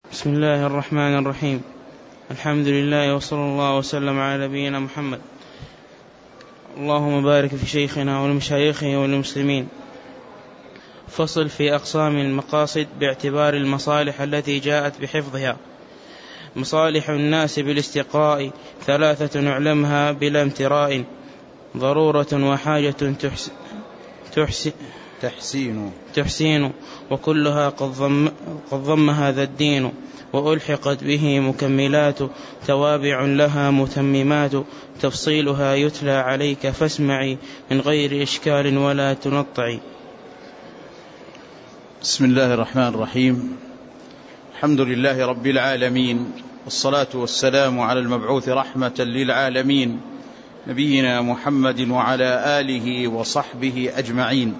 بسم الله الرحمن الرحيم. الحمد لله وصلى الله وسلم على نبينا محمد. اللهم بارك في شيخنا ولمشايخه وللمسلمين. فصل في أقسام المقاصد باعتبار المصالح التي جاءت بحفظها. مصالح الناس بالاستقراء ثلاثة نعلمها بلا امتراء: ضرورة وحاجة تحسين وكلها قد ضم هذا الدين، وألحقت به مكملات توابع لها متممات، تفصيلها يتلى عليك فاسمعي من غير إشكال ولا تنطعي. بسم الله الرحمن الرحيم. الحمد لله رب العالمين، والصلاة والسلام على المبعوث رحمة للعالمين نبينا محمد وعلى آله وصحبه أجمعين.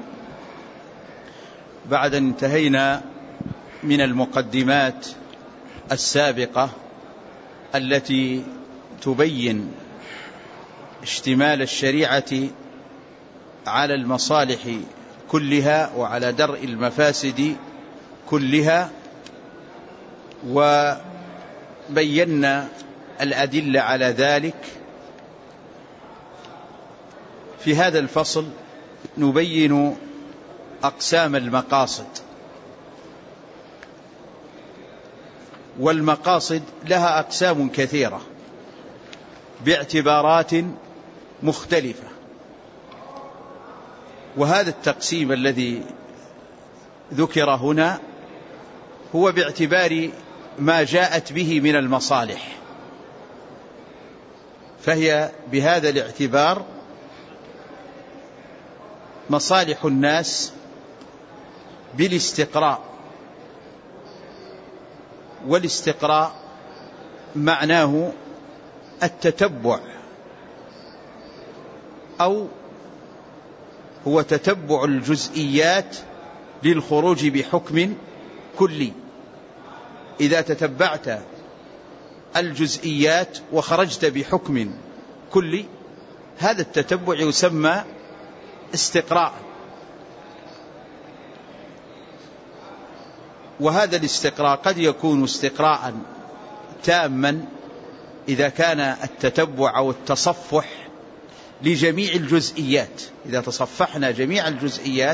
بعد أن انتهينا من المقدمات السابقة التي تبين اشتمال الشريعة على المصالح كلها وعلى درء المفاسد كلها، وبينا الأدلة على ذلك، في هذا الفصل نبين أقسام المقاصد. والمقاصد لها أقسام كثيرة باعتبارات مختلفة، وهذا التقسيم الذي ذكر هنا هو باعتبار ما جاءت به من المصالح، فهي بهذا الاعتبار مصالح الناس بالاستقراء. والاستقراء معناه التتبع، أو هو تتبع الجزئيات للخروج بحكم كلي. إذا تتبعت الجزئيات وخرجت بحكم كلي، هذا التتبع يسمى استقراء. وهذا الاستقراء قد يكون استقراء تاما إذا كان التتبع أو التصفح لجميع الجزئيات. إذا تصفحنا جميع الجزئيات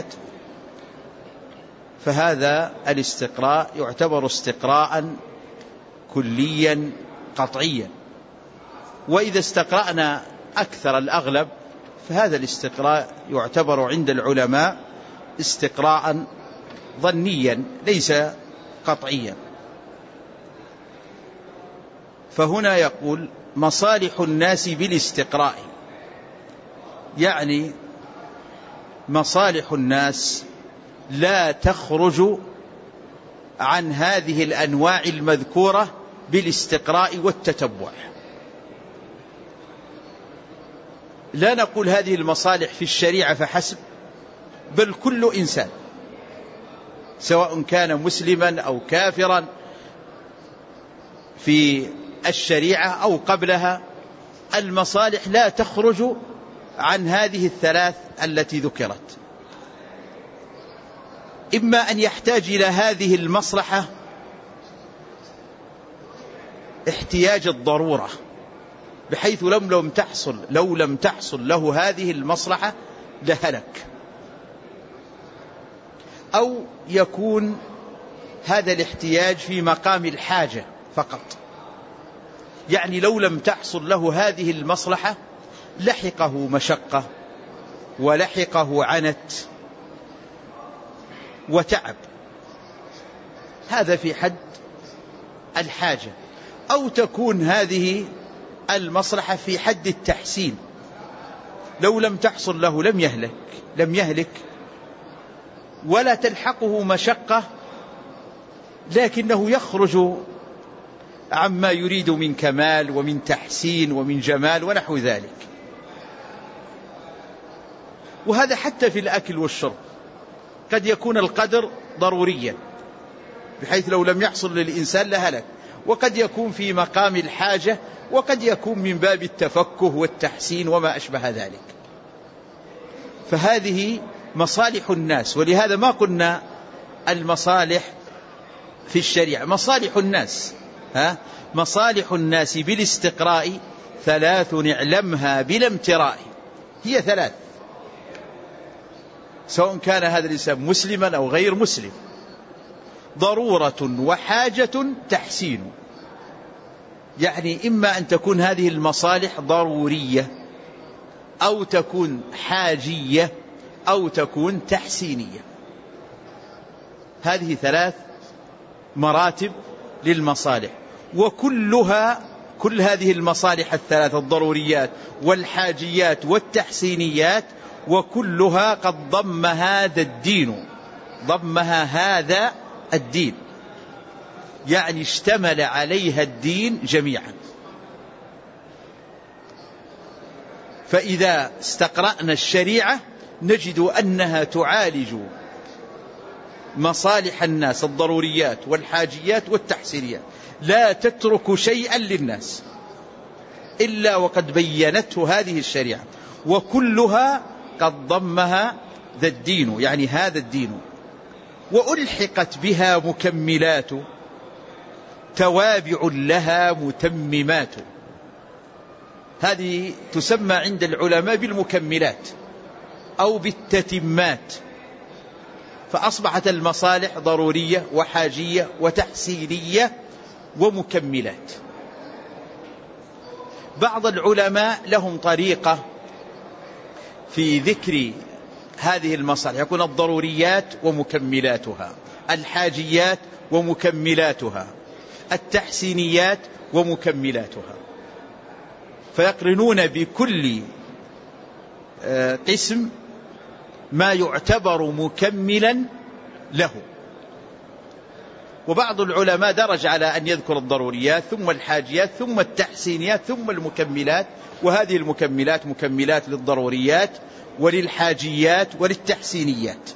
فهذا الاستقراء يعتبر استقراء كليا قطعيا. وإذا استقرأنا أكثر الأغلب فهذا الاستقراء يعتبر عند العلماء استقراء ظنيا ليس قطعيا. فهنا يقول مصالح الناس بالاستقراء، يعني مصالح الناس لا تخرج عن هذه الأنواع المذكورة بالاستقراء والتتبع. لا نقول هذه المصالح في الشريعة فحسب، بل كل إنسان سواء كان مسلما أو كافرا في الشريعة أو قبلها، المصالح لا تخرج عن هذه الثلاث التي ذكرت. إما أن يحتاج إلى هذه المصلحة احتياج الضرورة، بحيث لو لم تحصل له هذه المصلحة لهلك، أو يكون هذا الاحتياج في مقام الحاجة فقط، يعني لو لم تحصل له هذه المصلحة لحقه مشقة ولحقه عنت وتعب، هذا في حد الحاجة. أو تكون هذه المصلحة في حد التحسين، لو لم تحصل له لم يهلك ولا تلحقه مشقة، لكنه يخرج عما يريد من كمال ومن تحسين ومن جمال ونحو ذلك. وهذا حتى في الأكل والشرب، قد يكون القدر ضروريا بحيث لو لم يحصل للإنسان لهلك، وقد يكون في مقام الحاجة، وقد يكون من باب التفكه والتحسين وما أشبه ذلك. فهذه مصالح الناس. ولهذا ما قلنا المصالح في الشريعة. مصالح الناس مصالح الناس بالاستقراء 3 اعلمها بلا امتراء. هي 3، سواء كان هذا الإنسان مسلما أو غير مسلم. ضرورة وحاجة تحسين، يعني إما أن تكون هذه المصالح ضرورية أو تكون حاجية أو تكون تحسينية. هذه 3 مراتب للمصالح، كل هذه المصالح 3 الضروريات والحاجيات والتحسينيات وكلها قد ضمها هذا الدين، يعني اشتمل عليها الدين جميعا. فإذا استقرأنا الشريعة نجد أنها تعالج مصالح الناس الضروريات والحاجيات والتحسينيات، لا تترك شيئا للناس إلا وقد بينته هذه الشريعة، وكلها قد ضمها ذا الدين، يعني هذا الدين. وألحقت بها مكملات توابع لها متممات. هذه تسمى عند العلماء بالمكملات أو بالتتمات. فأصبحت المصالح ضرورية وحاجية وتحسينية ومكملات. بعض العلماء لهم طريقة في ذكر هذه المصالح، يكون الضروريات ومكملاتها، الحاجيات ومكملاتها، التحسينيات ومكملاتها، فيقرنون بكل قسم ما يعتبر مكملا له. وبعض العلماء درج على أن يذكر الضروريات ثم الحاجيات ثم التحسينيات ثم المكملات، وهذه المكملات مكملات للضروريات وللحاجيات وللتحسينيات.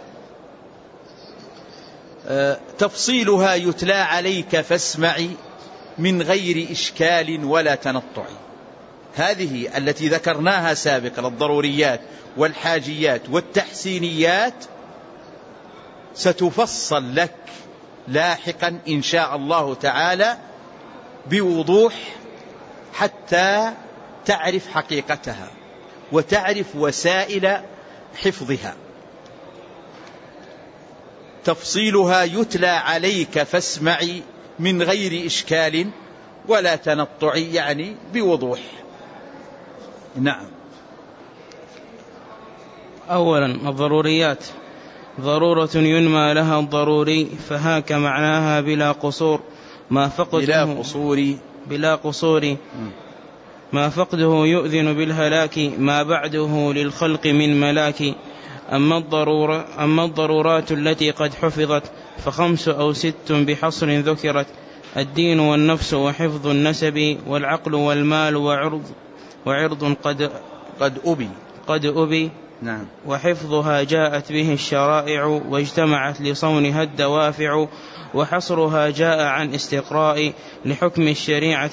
تفصيلها يتلى عليك فاسمعي من غير إشكال ولا تنطع. هذه التي ذكرناها سابقا الضروريات والحاجيات والتحسينيات ستفصل لك لاحقا إن شاء الله تعالى بوضوح حتى تعرف حقيقتها وتعرف وسائل حفظها. تفصيلها يتلى عليك فاسمعي من غير إشكال ولا تنطع، يعني بوضوح. نعم. أولا الضروريات ضرورة ينمى لها الضروري، فهاك معناها بلا قصور ما فقده بلا قصور ما فقده يؤذن بالهلاك، ما بعده للخلق من ملاك. أما الضرورات التي قد حفظت ف5 أو 6 بحصر ذكرت، الدين والنفس وحفظ النسب والعقل والمال وعرض قد أبي نعم. وحفظها جاءت به الشرائع واجتمعت لصونها الدوافع، وحصرها جاء عن استقراء لحكم الشريعة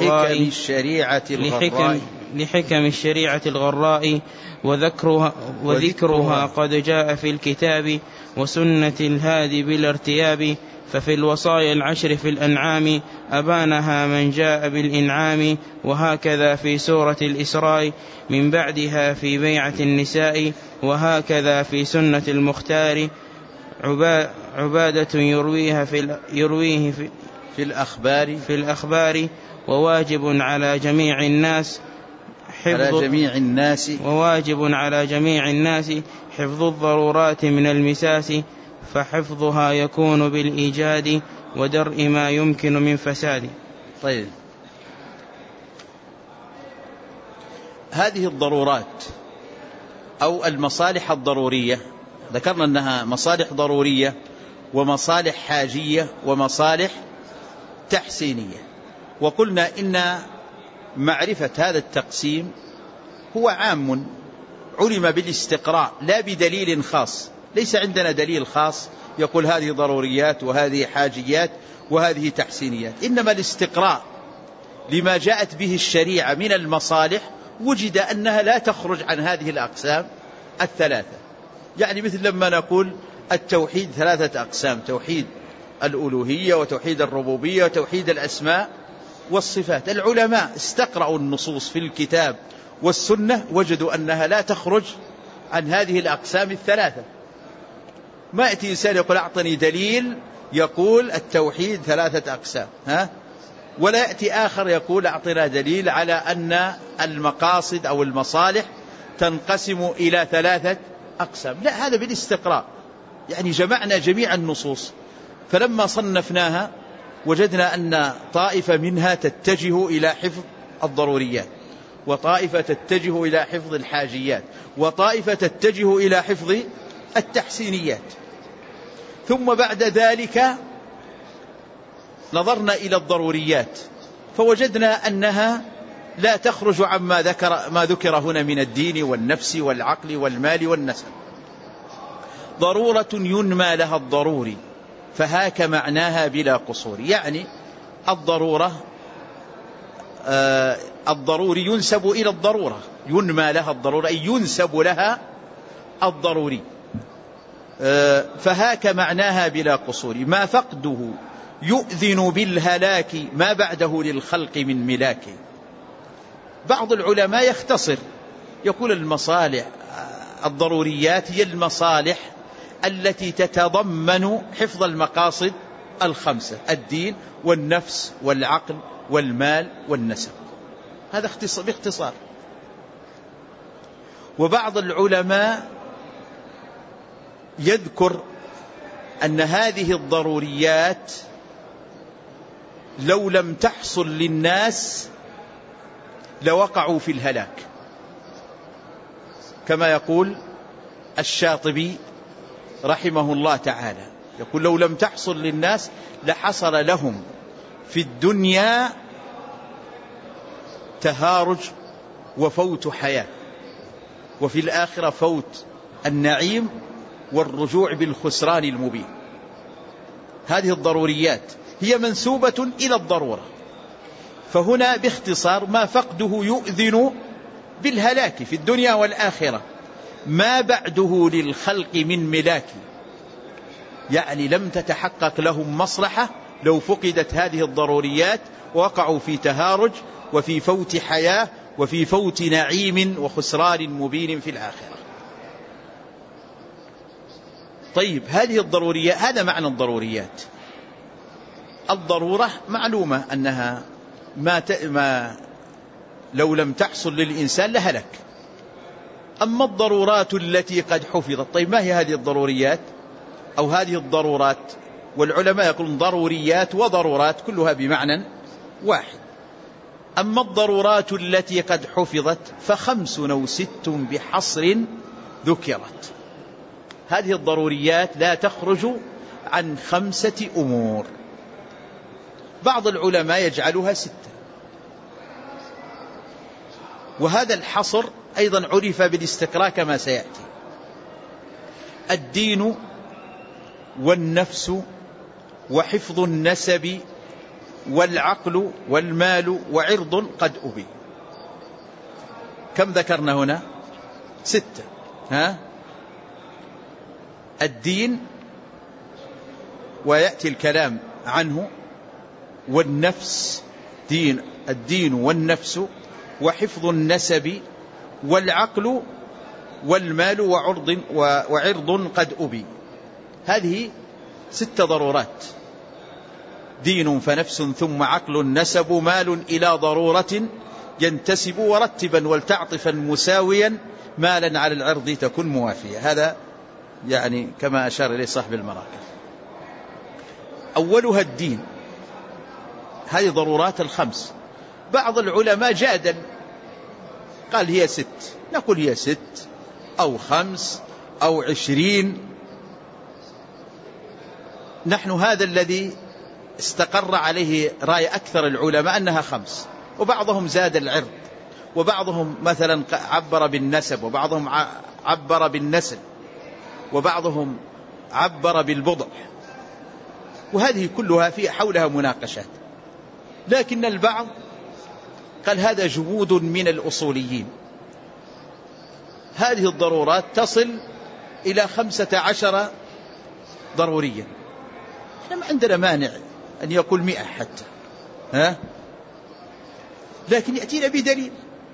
الغراء وذكرها قد جاء في الكتاب وسنة الهادي بالارتياب. ففي الوصايا العشر في الأنعام أبانها من جاء بالإنعام، وهكذا في سورة الإسراء من بعدها في بيعة النساء، وهكذا في سنة المختار عبادة يرويه في الأخبار. وواجب على جميع الناس حفظ الضرورات من المساس، فحفظها يكون بالإيجاد ودرء ما يمكن من فساد. طيب، هذه الضرورات أو المصالح الضرورية ذكرنا أنها مصالح ضرورية ومصالح حاجية ومصالح تحسينية، وقلنا إن معرفة هذا التقسيم هو عام علم بالاستقراء لا بدليل خاص. ليس عندنا دليل خاص يقول هذه ضروريات وهذه حاجيات وهذه تحسينيات، إنما الاستقراء لما جاءت به الشريعة من المصالح وجد أنها لا تخرج عن هذه الأقسام 3. يعني مثل لما نقول التوحيد 3 أقسام: توحيد الألوهية وتوحيد الربوبية وتوحيد الأسماء والصفات. العلماء استقرأوا النصوص في الكتاب والسنة وجدوا أنها لا تخرج عن هذه الأقسام الثلاثة. ما يأتي إنسان يقول أعطني دليل يقول التوحيد ثلاثة أقسام، ولا يأتي آخر يقول أعطنا دليل على أن المقاصد أو المصالح تنقسم إلى ثلاثة أقسام. لا، هذا بالاستقراء، يعني جمعنا جميع النصوص، فلما صنفناها وجدنا أن طائفة منها تتجه إلى حفظ الضروريات، وطائفة تتجه إلى حفظ الحاجيات، وطائفة تتجه إلى حفظ التحسينيات. ثم بعد ذلك نظرنا إلى الضروريات فوجدنا أنها لا تخرج عما ذكر هنا من الدين والنفس والعقل والمال والنسب. ضرورة ينمى لها الضروري فهاك معناها بلا قصور، يعني الضرورة الضروري ينسب إلى الضرورة، ينمى لها الضرورة أي ينسب لها الضروري، فهاك معناها بلا قصور. ما فقده يؤذن بالهلاك ما بعده للخلق من ملاك. بعض العلماء يختصر يقول المصالح الضروريات هي المصالح التي تتضمن حفظ المقاصد الخمسة: الدين والنفس والعقل والمال والنسب. هذا باختصار. وبعض العلماء يذكر أن هذه الضروريات لو لم تحصل للناس لوقعوا في الهلاك، كما يقول الشاطبي رحمه الله تعالى، يقول لو لم تحصل للناس لحصل لهم في الدنيا تهارج وفوت حياة، وفي الآخرة فوت النعيم والرجوع بالخسران المبين. هذه الضروريات هي منسوبة إلى الضرورة، فهنا باختصار ما فقده يؤذن بالهلاك في الدنيا والآخرة ما بعده للخلق من ملاك، يعني لم تتحقق لهم مصلحة لو فقدت هذه الضروريات، وقعوا في تهارج وفي فوت حياة وفي فوت نعيم وخسران مبين في الآخرة. طيب، هذه الضروريات، هذا معنى الضروريات. الضرورة معلومة أنها ما لو لم تحصل للإنسان لهلك. أما الضرورات التي قد حفظت، طيب ما هي هذه الضروريات أو هذه الضرورات؟ والعلماء يقولون ضروريات وضرورات كلها بمعنى واحد. أما الضرورات التي قد حفظت ف5 أو 6 بحصر ذكرت. هذه الضروريات لا تخرج عن 5 أمور. بعض العلماء يجعلها 6، وهذا الحصر أيضا عرف بالاستقراء كما سيأتي: الدين والنفس وحفظ النسب والعقل والمال وعرض قد أبي. كم ذكرنا هنا؟ 6. الدين ويأتي الكلام عنه، والنفس الدين والنفس وحفظ النسب والعقل والمال وعرض قد أبي. هذه 6 ضرورات: دين فنفس ثم عقل نسب مال إلى ضرورة ينتسب ورتبا ولتعطفا مساويا مالا على العرض تكن موافية. هذا يعني كما أشار إليه صاحب المراكب. أولها الدين، هذه ضرورات 5. بعض العلماء جادل قال هي 6، نقول هي 6 أو 5 أو 20. نحن هذا الذي استقر عليه رأي أكثر العلماء أنها 5، وبعضهم زاد العرض، وبعضهم مثلا عبر بالنسب، وبعضهم عبر بالنسل، وبعضهم عبر بالبضع، وهذه كلها في حولها مناقشات. لكن البعض قال هذا جهود من الأصوليين. هذه الضرورات تصل إلى 15 ضروريا، احنا ما عندنا مانع أن يقول 100 حتى، لكن يأتينا بدليل.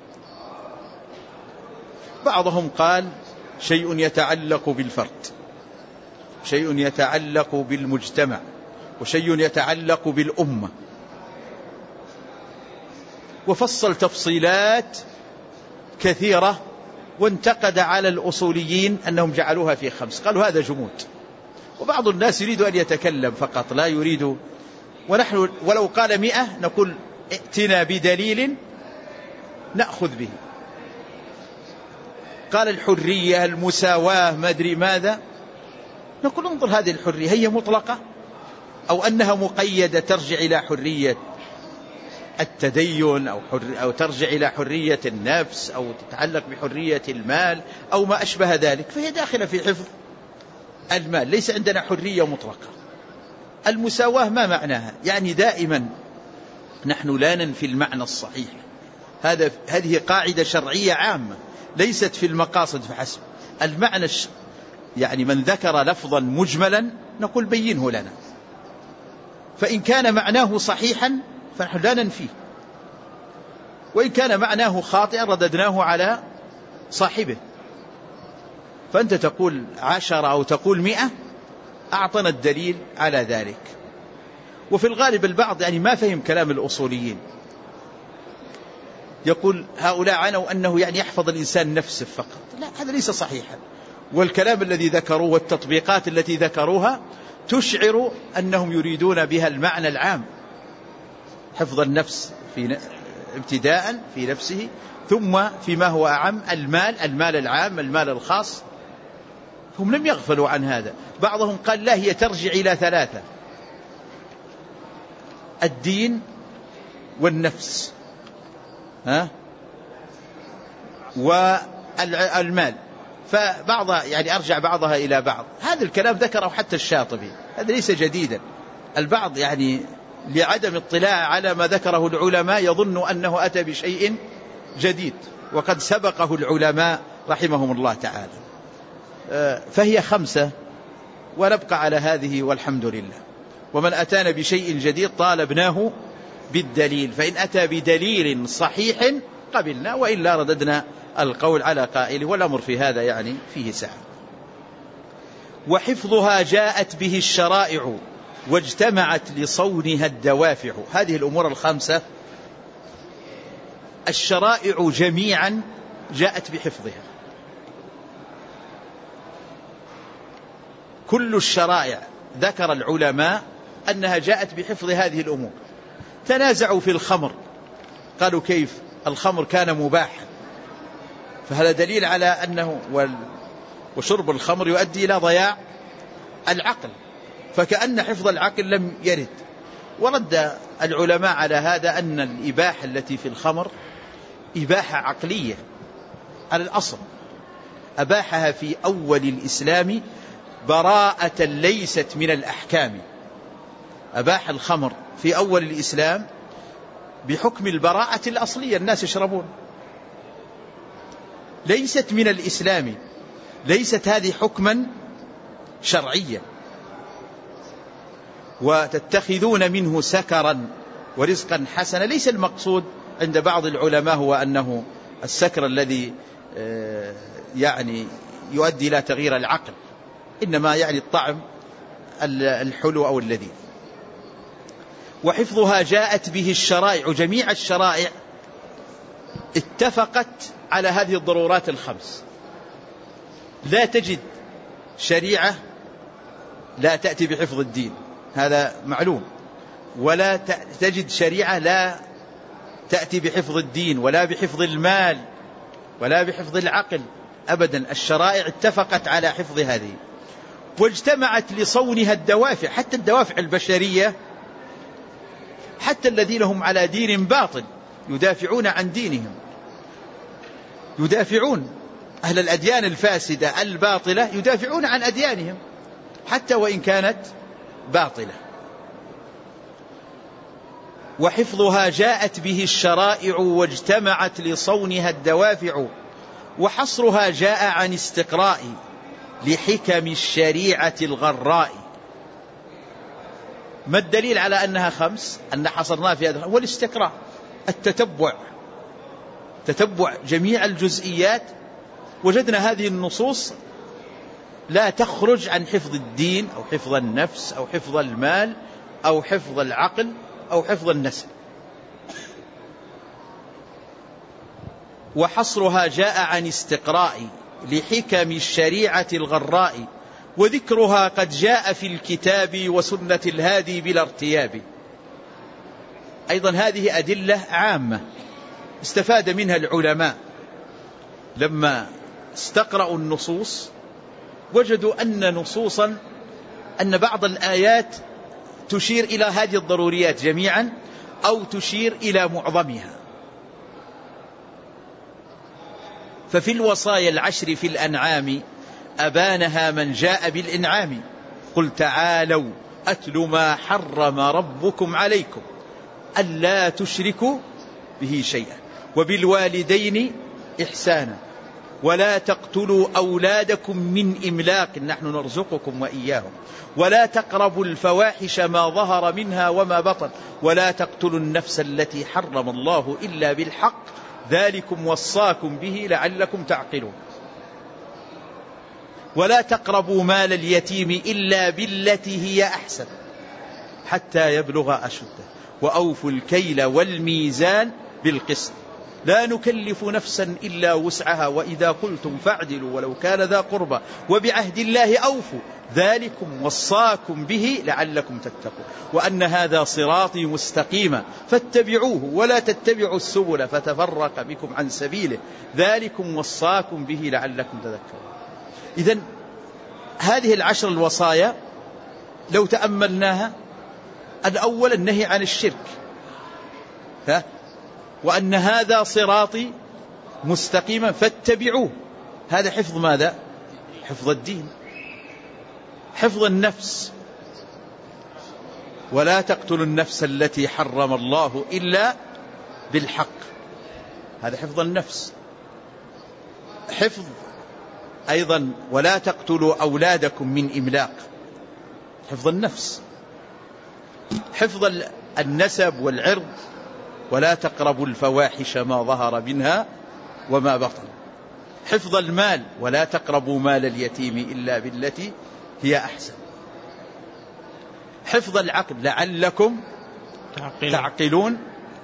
بعضهم قال شيء يتعلق بالفرد، شيء يتعلق بالمجتمع، وشيء يتعلق بالأمة، وفصل تفصيلات كثيرة، وانتقد على الأصوليين أنهم جعلوها في 5، قالوا هذا جمود. وبعض الناس يريد أن يتكلم فقط، لا يريد. ونحن ولو قال 100 نقول ائتنا بدليل نأخذ به. قال الحرية، المساواة، ما أدري ماذا، نقول انظر هذه الحرية هي مطلقة أو أنها مقيدة ترجع إلى حرية التدين أو ترجع إلى حرية النفس أو تتعلق بحرية المال أو ما أشبه ذلك، فهي داخلة في حفظ المال. ليس عندنا حرية مطلقة. المساواة ما معناها؟ يعني دائما نحن لا ننفي المعنى الصحيح، هذه قاعدة شرعية عامة ليست في المقاصد فحسب. المعنى يعني من ذكر لفظا مجملا نقول بينه لنا، فإن كان معناه صحيحا فنحن لا ننفيه، وإن كان معناه خاطئا رددناه على صاحبه. فأنت تقول 10 أو تقول 100 أعطنا الدليل على ذلك. وفي الغالب البعض يعني ما فهم كلام الأصوليين، يقول هؤلاء عنوا أنه يعني يحفظ الإنسان نفسه فقط. لا، هذا ليس صحيحا. والكلام الذي ذكروه والتطبيقات التي ذكروها تشعر أنهم يريدون بها المعنى العام، حفظ النفس في ابتداء في نفسه، ثم فيما هو أعم المال العام، المال الخاص. هم لم يغفلوا عن هذا. بعضهم قال لا، هي ترجع إلى 3: الدين والنفس والمال. فبعض يعني أرجع بعضها إلى بعض. هذا الكلام ذكره حتى الشاطبي، هذا ليس جديدا. البعض يعني لعدم اطلاع على ما ذكره العلماء يظن أنه أتى بشيء جديد، وقد سبقه العلماء رحمهم الله تعالى. فهي 5 ونبقى على هذه والحمد لله. ومن أتانا بشيء جديد طالبناه بالدليل، فإن أتى بدليل صحيح قبلنا، وإلا رددنا القول على قائله. والأمر في هذا يعني فيه سعة. وحفظها جاءت به الشرائع واجتمعت لصونها الدوافع. هذه الأمور 5 الشرائع جميعا جاءت بحفظها. كل الشرائع ذكر العلماء أنها جاءت بحفظ هذه الأمور. تنازعوا في الخمر، قالوا كيف الخمر كان مباحا، فهذا دليل على أنه وشرب الخمر يؤدي إلى ضياع العقل، فكأن حفظ العقل لم يرد. ورد العلماء على هذا أن الإباحة التي في الخمر إباحة عقلية على الأصل، أباحها في أول الإسلام براءة ليست من الأحكام. أباح الخمر في أول الإسلام بحكم البراءة الأصلية، الناس يشربون، ليست من الإسلام، ليست هذه حكما شرعيا. وتتخذون منه سكرا ورزقا حسنا، ليس المقصود عند بعض العلماء هو أنه السكر الذي يعني يؤدي إلى تغيير العقل، إنما يعني الطعم الحلو أو اللذيذ. وحفظها جاءت به الشرائع، جميع الشرائع اتفقت على هذه الضرورات 5. لا تجد شريعة لا تأتي بحفظ الدين، هذا معلوم، ولا تجد شريعة لا تأتي بحفظ الدين ولا بحفظ المال ولا بحفظ العقل أبدا. الشرائع اتفقت على حفظ هذه، واجتمعت لصونها الدوافع. حتى الدوافع البشرية، حتى الذين هم على دين باطل يدافعون عن دينهم، يدافعون أهل الأديان الفاسدة الباطلة، يدافعون عن أديانهم حتى وإن كانت باطلة. وحفظها جاءت به الشرائع واجتمعت لصونها الدوافع، وحصرها جاء عن استقراء لحكم الشريعة الغراء. ما الدليل على أنها 5 أن حصرناها في هذا؟ هو الاستقراء، تتبع جميع الجزئيات. وجدنا هذه النصوص لا تخرج عن حفظ الدين أو حفظ النفس أو حفظ المال أو حفظ العقل أو حفظ النسل. وحصرها جاء عن استقراء لحكم الشريعة الغراء، وذكرها قد جاء في الكتاب وسنة الهادي بلا ارتياب. أيضا هذه أدلة عامة استفاد منها العلماء لما استقرأوا النصوص، وجدوا أن بعض الآيات تشير إلى هذه الضروريات جميعا أو تشير إلى معظمها. ففي الوصايا العشر في الأنعام أبانها من جاء بالإنعام. قل تعالوا أتل ما حرم ربكم عليكم ألا تشركوا به شيئا وبالوالدين إحسانا ولا تقتلوا أولادكم من إملاق نحن نرزقكم وإياهم ولا تقربوا الفواحش ما ظهر منها وما بطن ولا تقتلوا النفس التي حرم الله إلا بالحق ذلكم وصاكم به لعلكم تعقلون ولا تقربوا مال اليتيم إلا بالتي هي أحسن حتى يبلغ أشده وأوفوا الكيل والميزان بالقسط لا نكلف نفسا إلا وسعها وإذا قلتم فاعدلوا ولو كان ذا قربى وبعهد الله أوفوا ذلكم وصاكم به لعلكم تتقون وأن هذا صراطي مستقيما فاتبعوه ولا تتبعوا السبل فتفرق بكم عن سبيله ذلكم وصاكم به لعلكم تذكرون. إذن هذه العشر الوصايا لو تأملناها، الأول النهي عن الشرك، وأن هذا صراطي مستقيما فاتبعوه، هذا حفظ ماذا؟ حفظ الدين، حفظ النفس، ولا تقتلوا النفس التي حرم الله إلا بالحق، هذا حفظ النفس. حفظ أيضا ولا تقتلوا أولادكم من إملاق، حفظ النفس. حفظ النسب والعرض، ولا تقربوا الفواحش ما ظهر منها وما بطن. حفظ المال، ولا تقربوا مال اليتيم إلا بالتي هي أحسن. حفظ العقل، لعلكم تعقلون،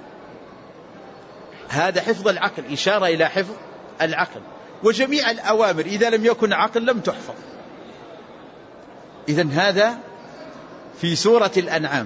هذا حفظ العقل، إشارة إلى حفظ العقل. وجميع الأوامر إذا لم يكن عقل لم تحفظ. إذن هذا في سورة الأنعام.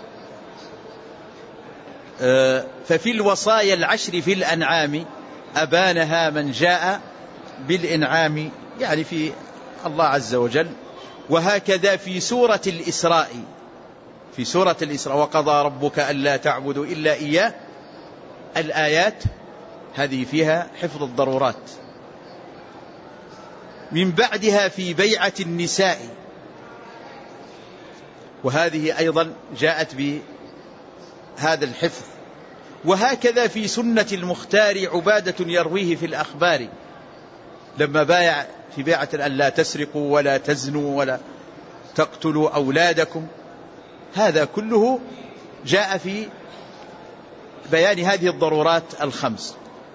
ففي الوصايا العشر في الأنعام أبانها من جاء بالإنعام، يعني في الله عز وجل. وهكذا في سورة الإسراء، في سورة الإسراء وقضى ربك ألا تعبدوا إلا إياه، الآيات هذه فيها حفظ الضرورات. من بعدها في بيعة النساء، وهذه أيضا جاءت بهذا الحفظ. وهكذا في سنة المختار عبادة يرويه في الأخبار، لما بايع في بيعة ألا تسرقوا ولا تزنوا ولا تقتلوا أولادكم، هذا كله جاء في بيان هذه الضرورات الخمس.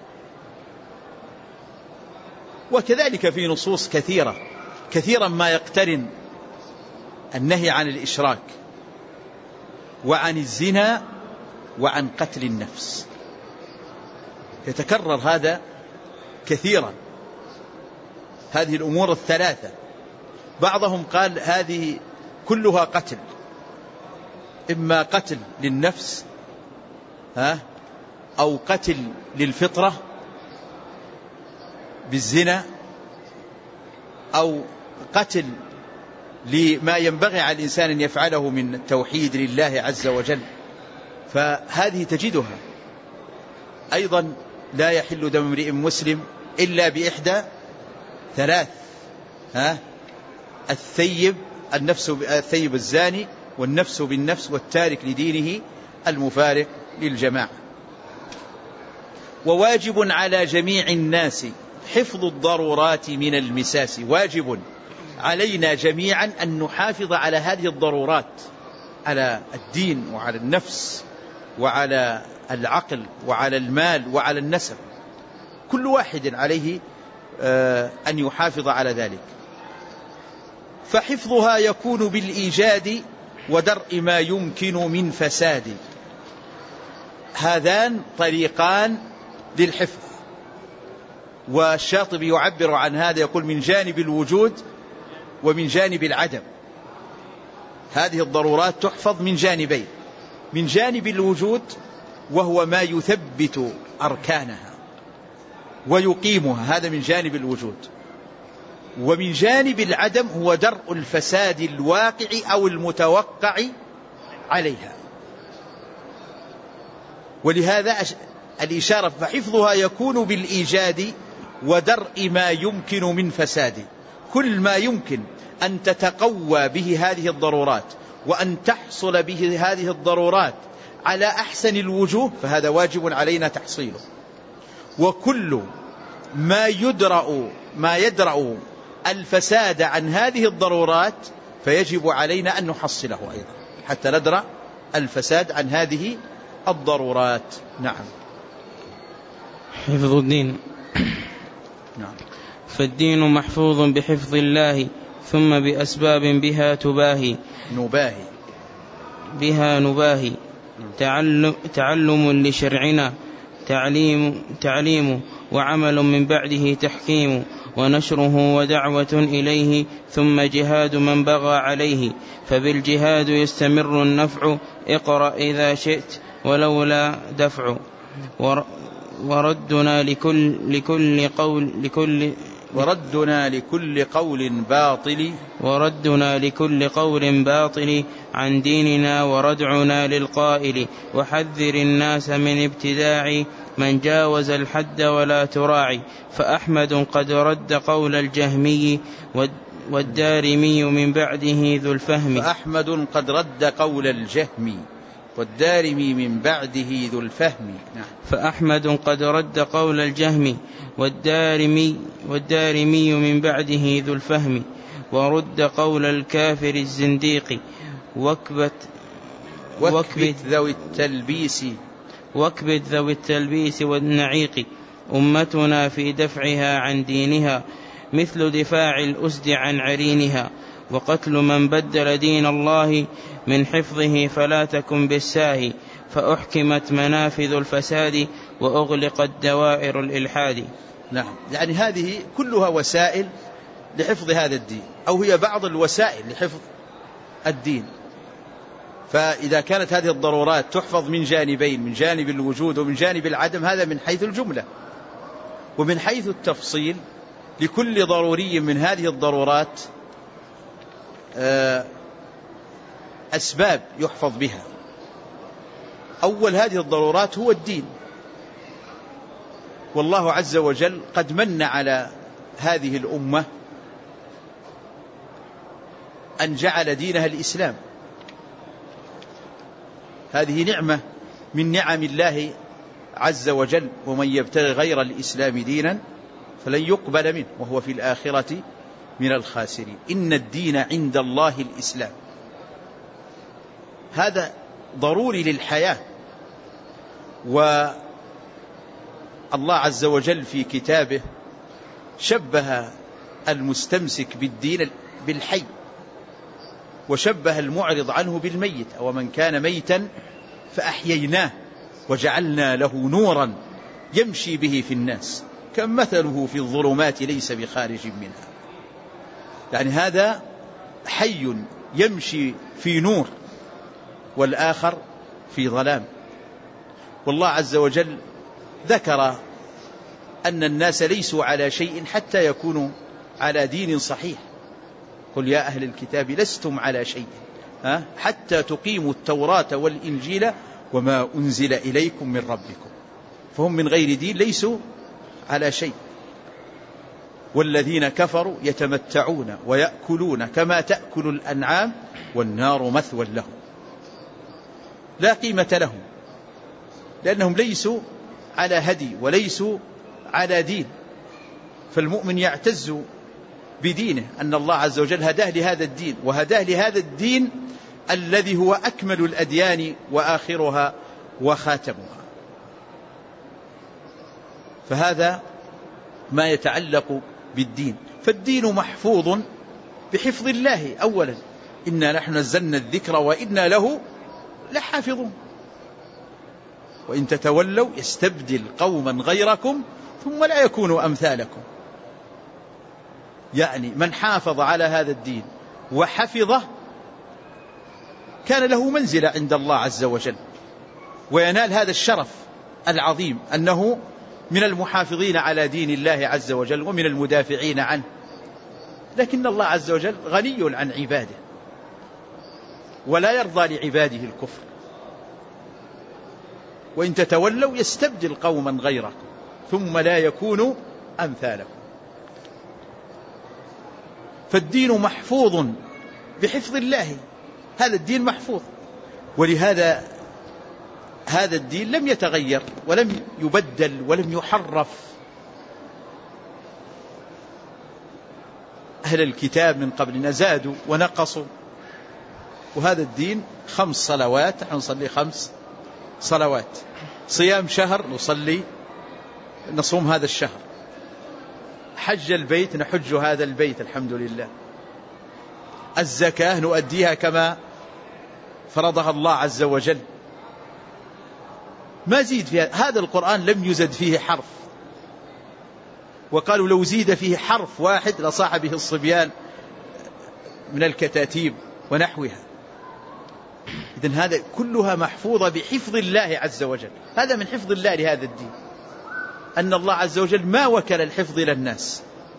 وكذلك في نصوص كثيرا ما يقترن النهي عن الإشراك وعن الزنا وعن قتل النفس، يتكرر هذا كثيرا، هذه الأمور الثلاثة. بعضهم قال هذه كلها قتل، إما قتل للنفس أو قتل للفطرة بالزنا، أو قتل لما ينبغي على الإنسان أن يفعله من التوحيد لله عز وجل. فهذه تجدها أيضا لا يحل دم امرئ مسلم إلا بإحدى ثلاث، الثيب الزاني والنفس بالنفس والتارك لدينه المفارق للجماعة. وواجب على جميع الناس حفظ الضرورات من المساس، واجب علينا جميعا أن نحافظ على هذه الضرورات على الدين وعلى النفس وعلى العقل وعلى المال وعلى النسب. كل واحد عليه أن يحافظ على ذلك. فحفظها يكون بالإيجاد ودرء ما يمكن من فساد. هذان طريقان للحفظ، والشاطبي يعبر عن هذا يقول من جانب الوجود ومن جانب العدم. هذه الضرورات تحفظ من جانبين: من جانب الوجود وهو ما يثبت أركانها ويقيمها، هذا من جانب الوجود. ومن جانب العدم هو درء الفساد الواقع أو المتوقع عليها. ولهذا الإشارة فحفظها يكون بالإيجاد ودرء ما يمكن من فساد. كل ما يمكن أن تتقوى به هذه الضرورات وأن تحصل به هذه الضرورات على أحسن الوجوه فهذا واجب علينا تحصيله. وكل ما يدرأ الفساد عن هذه الضرورات فيجب علينا أن نحصله أيضا حتى ندرأ الفساد عن هذه الضرورات. نعم. حفظ الدين. نعم. فالدين محفوظ بحفظ الله ثم بأسباب بها نباهي تعلم لشرعنا تعليم وعمل من بعده تحكيم ونشره ودعوة إليه ثم جهاد من بغى عليه فبالجهاد يستمر النفع اقرأ إذا شئت ولولا دفع وردنا لكل قول باطل عن ديننا وردعنا للقائل وحذر الناس من ابتداع من جاوز الحد ولا تراعي فأحمد قد رد قول الجهمي والدارمي من بعده ذو الفهم والدارمي من بعده ذو الفهم. نعم. فأحمد قد رد قول الجهم والدارمي من بعده ذو الفهم ورد قول الكافر الزنديق واكبت ذوي التلبيس والنعيق أمتنا في دفعها عن دينها مثل دفاع الأسد عن عرينها وقتل من بدل دين الله من حفظه فلا تكن بالساهي فأحكمت منافذ الفساد وأغلقت دوائر الإلحاد. نعم. يعني هذه كلها وسائل لحفظ هذا الدين أو هي بعض الوسائل لحفظ الدين. فإذا كانت هذه الضرورات تحفظ من جانبين، من جانب الوجود ومن جانب العدم، هذا من حيث الجملة. ومن حيث التفصيل لكل ضروري من هذه الضرورات أسباب يحفظ بها. أول هذه الضرورات هو الدين، والله عز وجل قد من على هذه الأمة أن جعل دينها الإسلام. هذه نعمة من نعم الله عز وجل، ومن يبتغي غير الإسلام دينا فلن يقبل منه وهو في الآخرة من الخاسرين. إن الدين عند الله الإسلام. هذا ضروري للحياة. والله عز وجل في كتابه شبه المستمسك بالدين بالحي، وشبه المعرض عنه بالميت. أو من كان ميتا فأحييناه وجعلنا له نورا يمشي به في الناس كم مثله في الظلمات ليس بخارج منها. يعني هذا حي يمشي في نور والآخر في ظلام. والله عز وجل ذكر أن الناس ليسوا على شيء حتى يكونوا على دين صحيح. قل يا أهل الكتاب لستم على شيء حتى تقيموا التوراة والإنجيل وما أنزل إليكم من ربكم. فهم من غير دين ليسوا على شيء. والذين كفروا يتمتعون ويأكلون كما تأكل الأنعام والنار مثوى لهم. لا قيمة لهم لأنهم ليسوا على هدي وليسوا على دين. فالمؤمن يعتز بدينه أن الله عز وجل هداه لهذا الدين، وهداه لهذا الدين الذي هو أكمل الأديان وآخرها وخاتمها. فهذا ما يتعلق بالدين. فالدين محفوظ بحفظ الله أولا، إنا نحن نزلنا الذكر وإنا له لحافظون، وإن تتولوا يستبدل قوما غيركم ثم لا يكونوا أمثالكم. يعني من حافظ على هذا الدين وحفظه كان له منزلة عند الله عز وجل، وينال هذا الشرف العظيم أنه من المحافظين على دين الله عز وجل ومن المدافعين عنه. لكن الله عز وجل غني عن عباده ولا يرضى لعباده الكفر، وإن تتولوا يستبدل قوما غيركم ثم لا يكونوا أمثالكم. فالدين محفوظ بحفظ الله، هذا الدين محفوظ، ولهذا هذا الدين لم يتغير ولم يبدل ولم يحرف. أهل الكتاب من قبلنا زادوا ونقصوا، وهذا الدين 5 صلوات نصلي 5 صلوات، صيام شهر نصوم هذا الشهر، حج البيت نحج هذا البيت الحمد لله، الزكاة نؤديها كما فرضها الله عز وجل. ما زيد فيها، هذا القرآن لم يزد فيه حرف، وقالوا لو زيد فيه حرف واحد لصاح به الصبيان من الكتاتيب ونحوها. إذن هذا كلها محفوظة بحفظ الله عز وجل. هذا من حفظ الله لهذا الدين، أن الله عز وجل ما وكل الحفظ إلى الناس،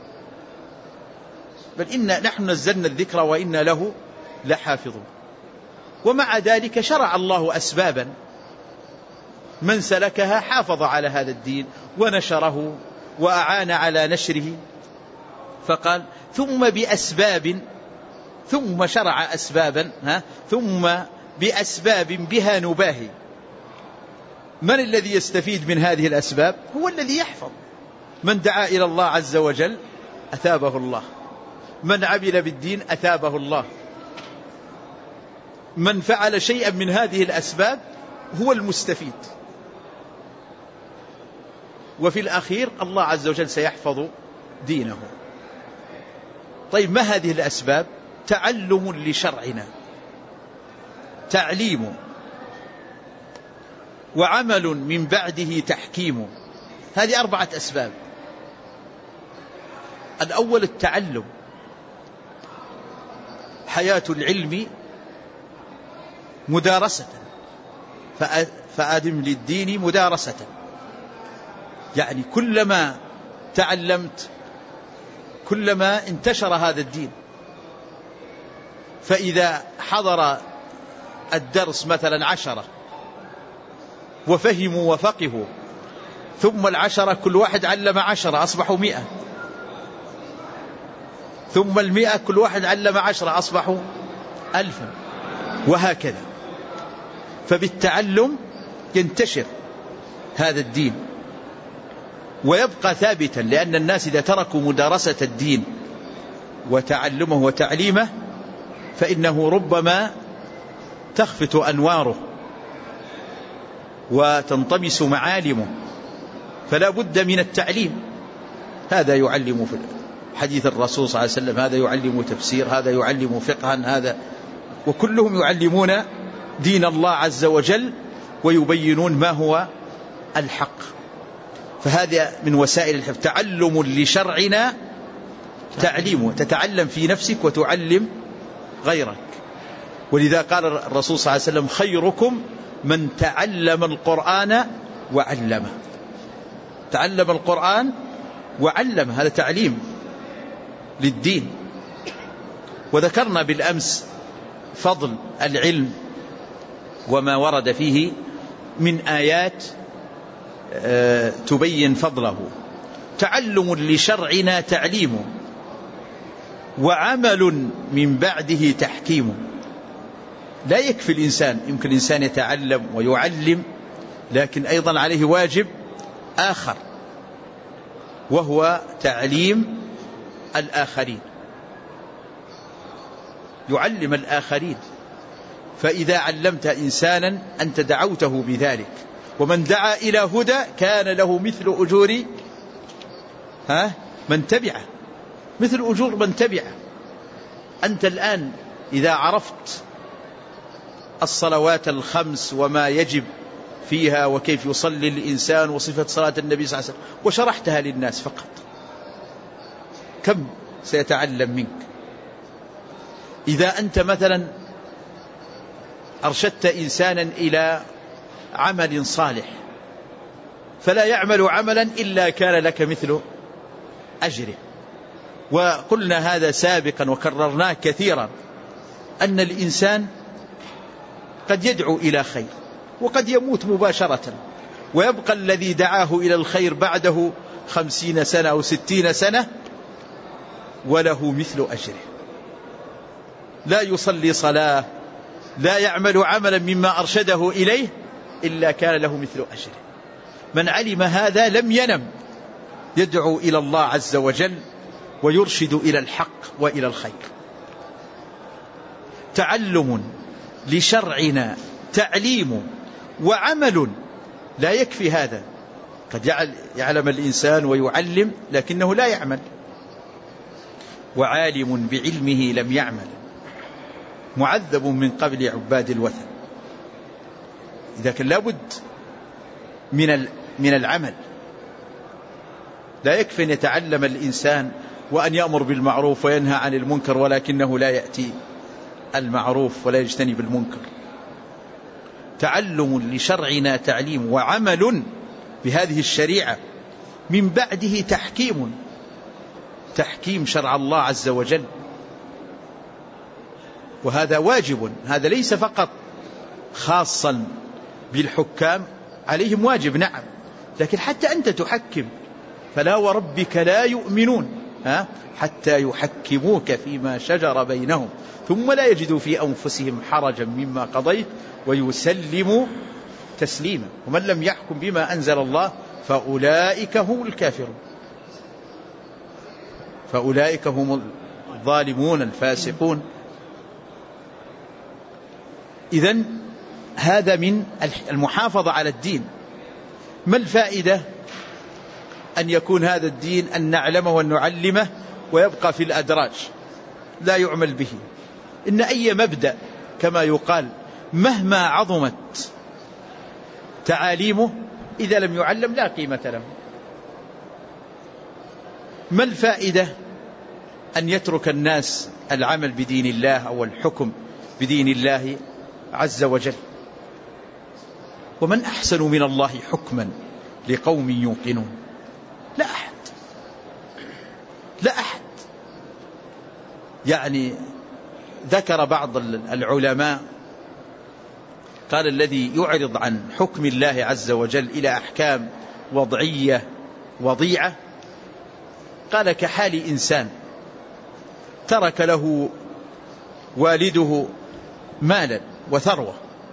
بل إن نحن نزلنا الذكر وإنا له لحافظون. ومع ذلك شرع الله أسبابا من سلكها حافظ على هذا الدين ونشره وأعان على نشره. فقال ثم بأسباب، ثم شرع أسبابا، ثم بأسباب بها نباهي. من الذي يستفيد من هذه الأسباب؟ هو الذي يحفظ. من دعا إلى الله عز وجل أثابه الله، من عمل بالدين أثابه الله، من فعل شيئا من هذه الأسباب هو المستفيد. وفي الأخير الله عز وجل سيحفظ دينه. طيب ما هذه الأسباب؟ تعلم لشرعنا، تعليم، وعمل من بعده تحكيم. هذه 4 أسباب. الأول التعلم، حياة العلم مدارسة، فأدم للدين مدارسة، يعني كلما تعلمت كلما انتشر هذا الدين. فإذا حضر الدرس مثلا 10 وفهموا وفقهوا، ثم 10 كل واحد علم 10 أصبحوا 100، ثم 100 كل واحد علم 10 أصبحوا 1000، وهكذا. فبالتعلم ينتشر هذا الدين ويبقى ثابتا، لأن الناس إذا تركوا مدارسة الدين وتعلمه وتعليمه فإنه ربما تخفت أنواره وتنطمس معالمه. فلا بد من التعليم. هذا يعلم في حديث الرسول صلى الله عليه وسلم، هذا يعلم تفسير، هذا يعلم فقها، هذا، وكلهم يعلمون دين الله عز وجل ويبينون ما هو الحق. فهذا من وسائل الحفظ. تعلم لشرعنا، تعليمه، تتعلم في نفسك وتعلم غيرك. ولذا قال الرسول صلى الله عليه وسلم خيركم من تعلم القرآن وعلمه. تعلم القرآن وعلمه، هذا تعليم للدين. وذكرنا بالأمس فضل العلم وما ورد فيه من آيات تبين فضله. تعلم لشرعنا تعليمه، وعمل من بعده تحكيمه. لا يكفي الإنسان، يمكن الإنسان يتعلم ويعلم، لكن أيضا عليه واجب آخر، وهو تعليم الآخرين. يعلم الآخرين، فإذا علمت إنسانا أنت دعوته بذلك، ومن دعا إلى هدى كان له مثل أجور من تبعه، مثل أجور من تبعه. أنت الآن إذا عرفت الصلوات الخمس وما يجب فيها وكيف يصلي الإنسان وصفة صلاة النبي صلى الله عليه وسلم وشرحتها للناس فقط، كم سيتعلم منك؟ إذا أنت مثلا أرشدت إنسانا إلى عمل صالح فلا يعمل عملا إلا كان لك مثل أجره. وقلنا هذا سابقا وكررناه كثيرا، أن الإنسان قد يدعو إلى خير وقد يموت مباشرة، ويبقى الذي دعاه إلى الخير بعده 50 سنة أو 60 سنة وله مثل أجره، لا يصلي صلاة، لا يعمل عملا مما أرشده إليه إلا كان له مثل أجره. من علم هذا لم ينم، يدعو إلى الله عز وجل ويرشد إلى الحق وإلى الخير. تعلم لشرعنا، تعليم وعمل، لا يكفي هذا. قد يعلم الإنسان ويعلم لكنه لا يعمل. وعالم بعلمه لم يعمل معذب من قبل عباد الوثن. إذا كان لابد من العمل، لا يكفي أن يتعلم الإنسان وأن يأمر بالمعروف وينهى عن المنكر ولكنه لا يأتي المعروف ولا يجتنب المنكر. تعلم لشرعنا تعليم، وعمل بهذه الشريعة من بعده تحكيم شرع الله عز وجل. وهذا واجب، هذا ليس فقط خاصا بالحكام، عليهم واجب نعم، لكن حتى أنت تحكم. فلا وربك لا يؤمنون حتى يحكموك فيما شجر بينهم ثم لا يجدوا في أنفسهم حرجا مما قضيت ويسلموا تسليما. ومن لم يحكم بما أنزل الله فأولئك هم الكافرون، فأولئك هم الظالمون الفاسقون. إذن هذا من المحافظة على الدين. ما الفائدة أن يكون هذا الدين أن نعلمه وأن نعلمه ويبقى في الأدراج لا يعمل به؟ إن أي مبدأ كما يقال مهما عظمت تعاليمه إذا لم يعلم لا قيمة له. ما الفائدة أن يترك الناس العمل بدين الله أو الحكم بدين الله عز وجل؟ ومن أحسن من الله حكما لقوم يوقنون؟ لا أحد، لا أحد. يعني ذكر بعض العلماء قال الذي يعرض عن حكم الله عز وجل إلى أحكام وضعية وضيعة قال كحال إنسان ترك له والده مالا وثروة،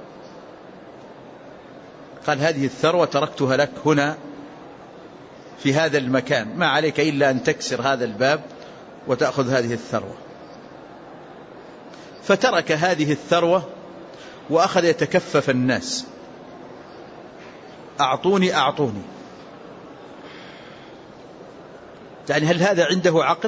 قال هذه الثروة تركتها لك هنا في هذا المكان، ما عليك إلا أن تكسر هذا الباب وتأخذ هذه الثروة. فترك هذه الثروة وأخذ يتكفف الناس، أعطوني أعطوني. يعني هل هذا عنده عقل؟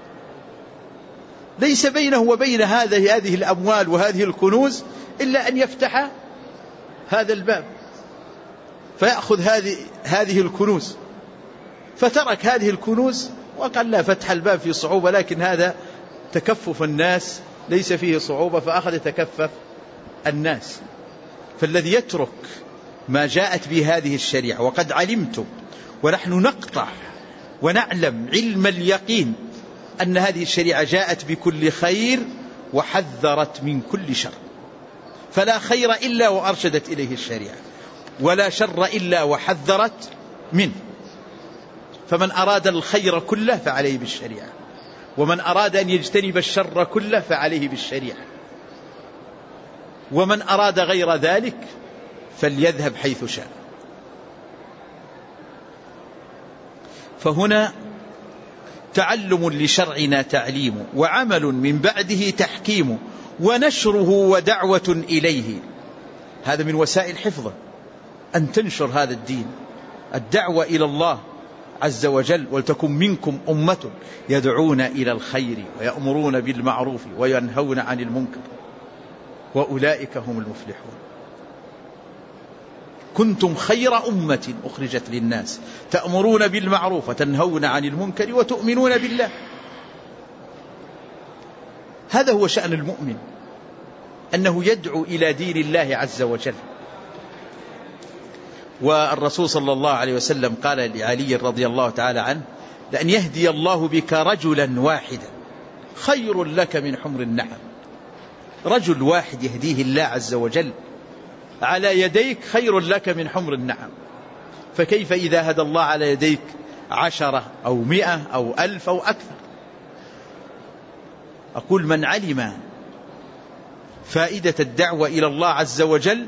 ليس بينه وبين هذه الأموال وهذه الكنوز إلا أن يفتح هذا الباب فيأخذ هذه الكنوز. فترك هذه الكنوز وقال لا، فتح الباب في صعوبة، لكن هذا تكفف الناس ليس فيه صعوبة، فأخذ يتكفف الناس. فالذي يترك ما جاءت به هذه الشريعة وقد علمتم ونحن نقطع ونعلم علم اليقين أن هذه الشريعة جاءت بكل خير وحذرت من كل شر، فلا خير إلا وأرشدت إليه الشريعة، ولا شر إلا وحذرت منه. فمن أراد الخير كله فعليه بالشريعة، ومن أراد أن يجتنب الشر كله فعليه بالشريعة، ومن أراد غير ذلك فليذهب حيث شاء. فهنا تعلم لشرعنا تعليم، وعمل من بعده تحكيم، ونشره ودعوة إليه، هذا من وسائل حفظه، أن تنشر هذا الدين، الدعوة إلى الله عز وجل. ولتكن منكم أمة يدعون إلى الخير ويأمرون بالمعروف وينهون عن المنكر وأولئك هم المفلحون. كنتم خير أمة أخرجت للناس تأمرون بالمعروف وتنهون عن المنكر وتؤمنون بالله. هذا هو شأن المؤمن، أنه يدعو إلى دين الله عز وجل. والرسول صلى الله عليه وسلم قال لعلي رضي الله تعالى عنه: لأن يهدي الله بك رجلا واحدا خير لك من حمر النعم. رجل واحد يهديه الله عز وجل على يديك خير لك من حمر النعم، فكيف إذا هدى الله على يديك 10 أو 100 أو 1000 أو أكثر؟ أقول: من علم فائدة الدعوة إلى الله عز وجل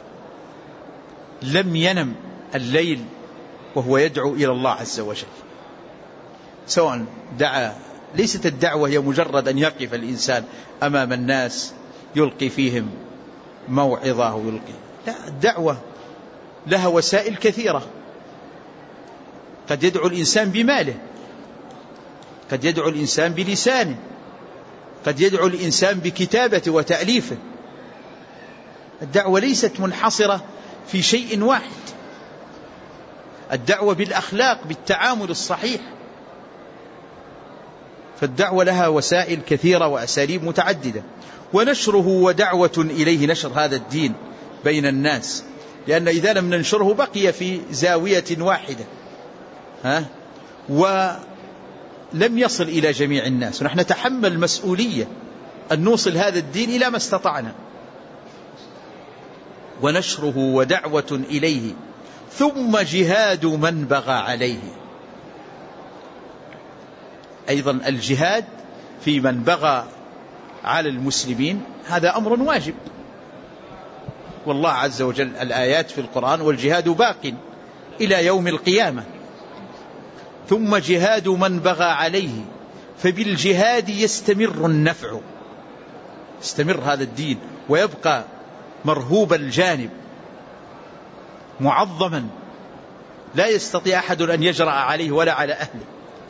لم ينم الليل وهو يدعو إلى الله عز وجل، سواء دعا. ليست الدعوة هي مجرد أن يقف الإنسان أمام الناس يلقي فيهم موعظة ويلقي، لا، الدعوة لها وسائل كثيرة. قد يدعو الإنسان بماله، قد يدعو الإنسان بلسانه، قد يدعو الإنسان بكتابته وتأليفه. الدعوة ليست منحصرة في شيء واحد، الدعوة بالأخلاق، بالتعامل الصحيح. فالدعوة لها وسائل كثيرة وأساليب متعددة. ونشره ودعوة إليه، نشر هذا الدين بين الناس، لأن إذا لم ننشره بقي في زاوية واحدة ولم يصل إلى جميع الناس. ونحن نتحمل مسؤولية أن نوصل هذا الدين إلى ما استطعنا. ونشره ودعوة إليه ثم جهاد من بغى عليه. أيضا الجهاد في من بغى على المسلمين هذا أمر واجب، والله عز وجل الآيات في القرآن: والجهاد باق إلى يوم القيامة. ثم جهاد من بغى عليه، فبالجهاد يستمر النفع، يستمر هذا الدين ويبقى مرهوب الجانب معظما، لا يستطيع أحد أن يجرأ عليه ولا على أهله.